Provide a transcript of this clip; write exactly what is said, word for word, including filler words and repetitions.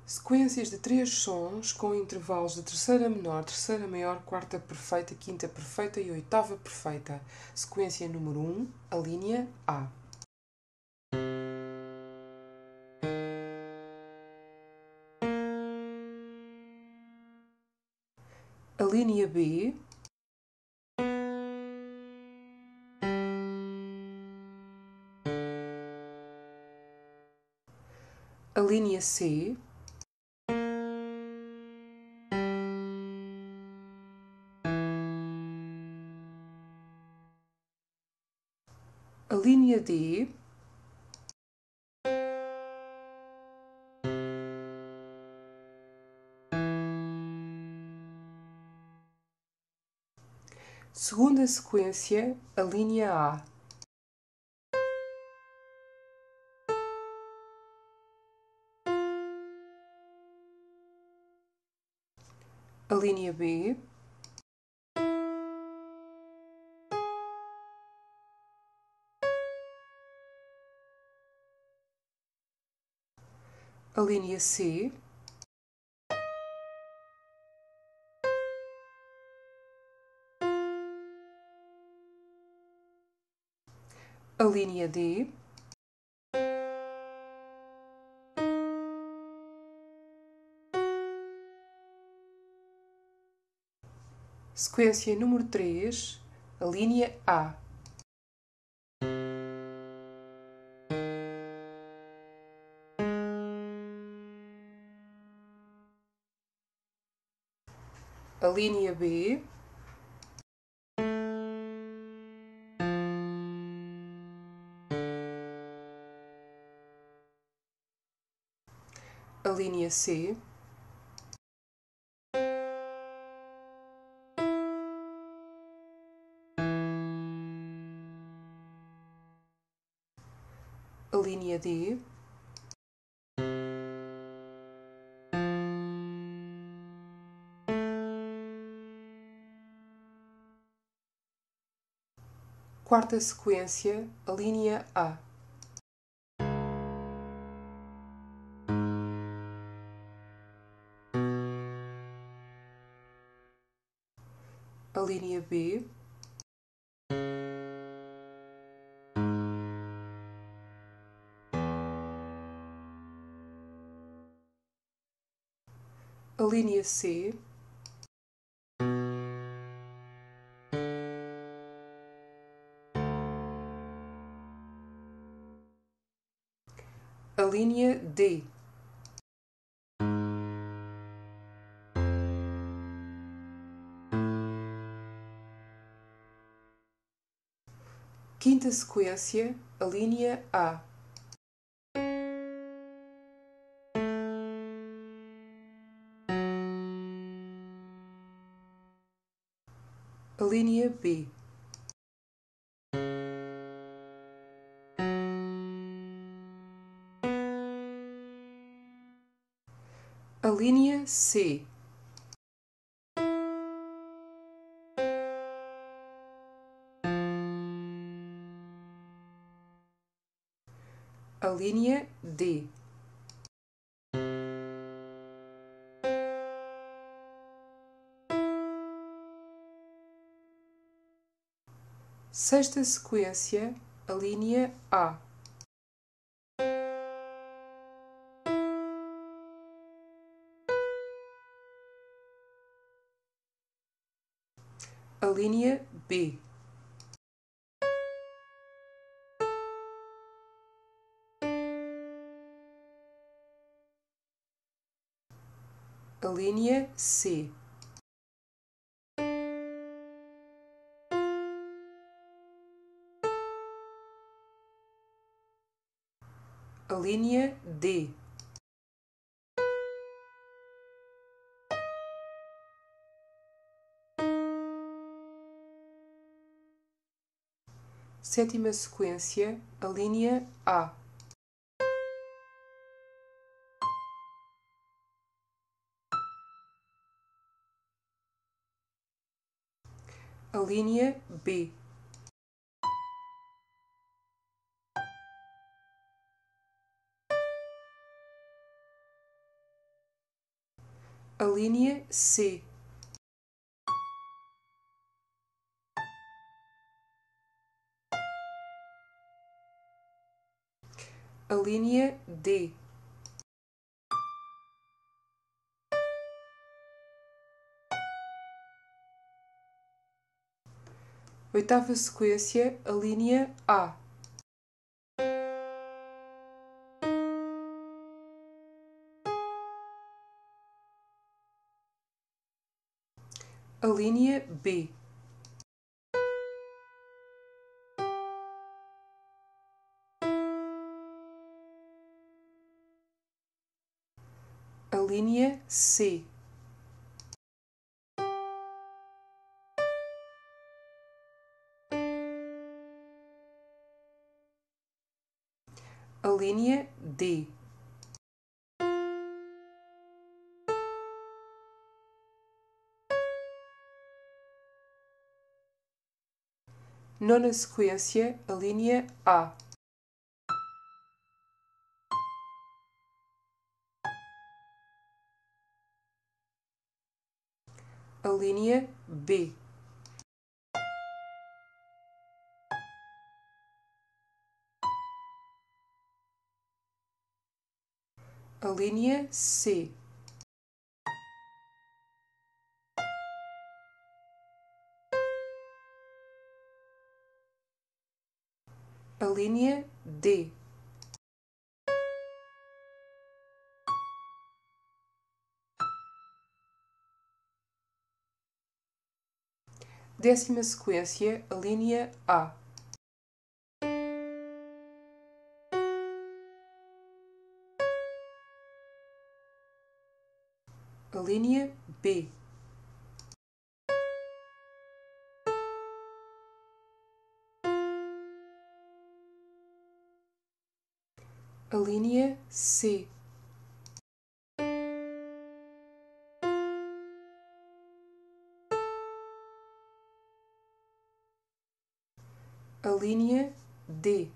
Sequências de três sons com intervalos de terceira menor, terceira maior, quarta perfeita, quinta perfeita e oitava perfeita. Sequência número um, a linha A. A linha B. A linha C. A linha D. Segunda sequência, a linha A. A linha B. A linha C. A linha D. Sequência número três, a linha A. A linha B. A linha C. A linha D. Quarta sequência, a linha A. A linha B. A linha C. A linha D. Quinta sequência, a linha A. A linha B. A linha C. A linha D. Sexta sequência, a linha A. A linha B. A linha C. A linha D. Sétima sequência, a linha A. A linha B. A linha C. A linha D. Oitava sequência, a linha A. A linha B. A linha C. A linha D. Nona sequência, a linha A. A linha B. A linha C. A linha D. Décima sequência, a linha A. A linha B. A linha C. A linha D.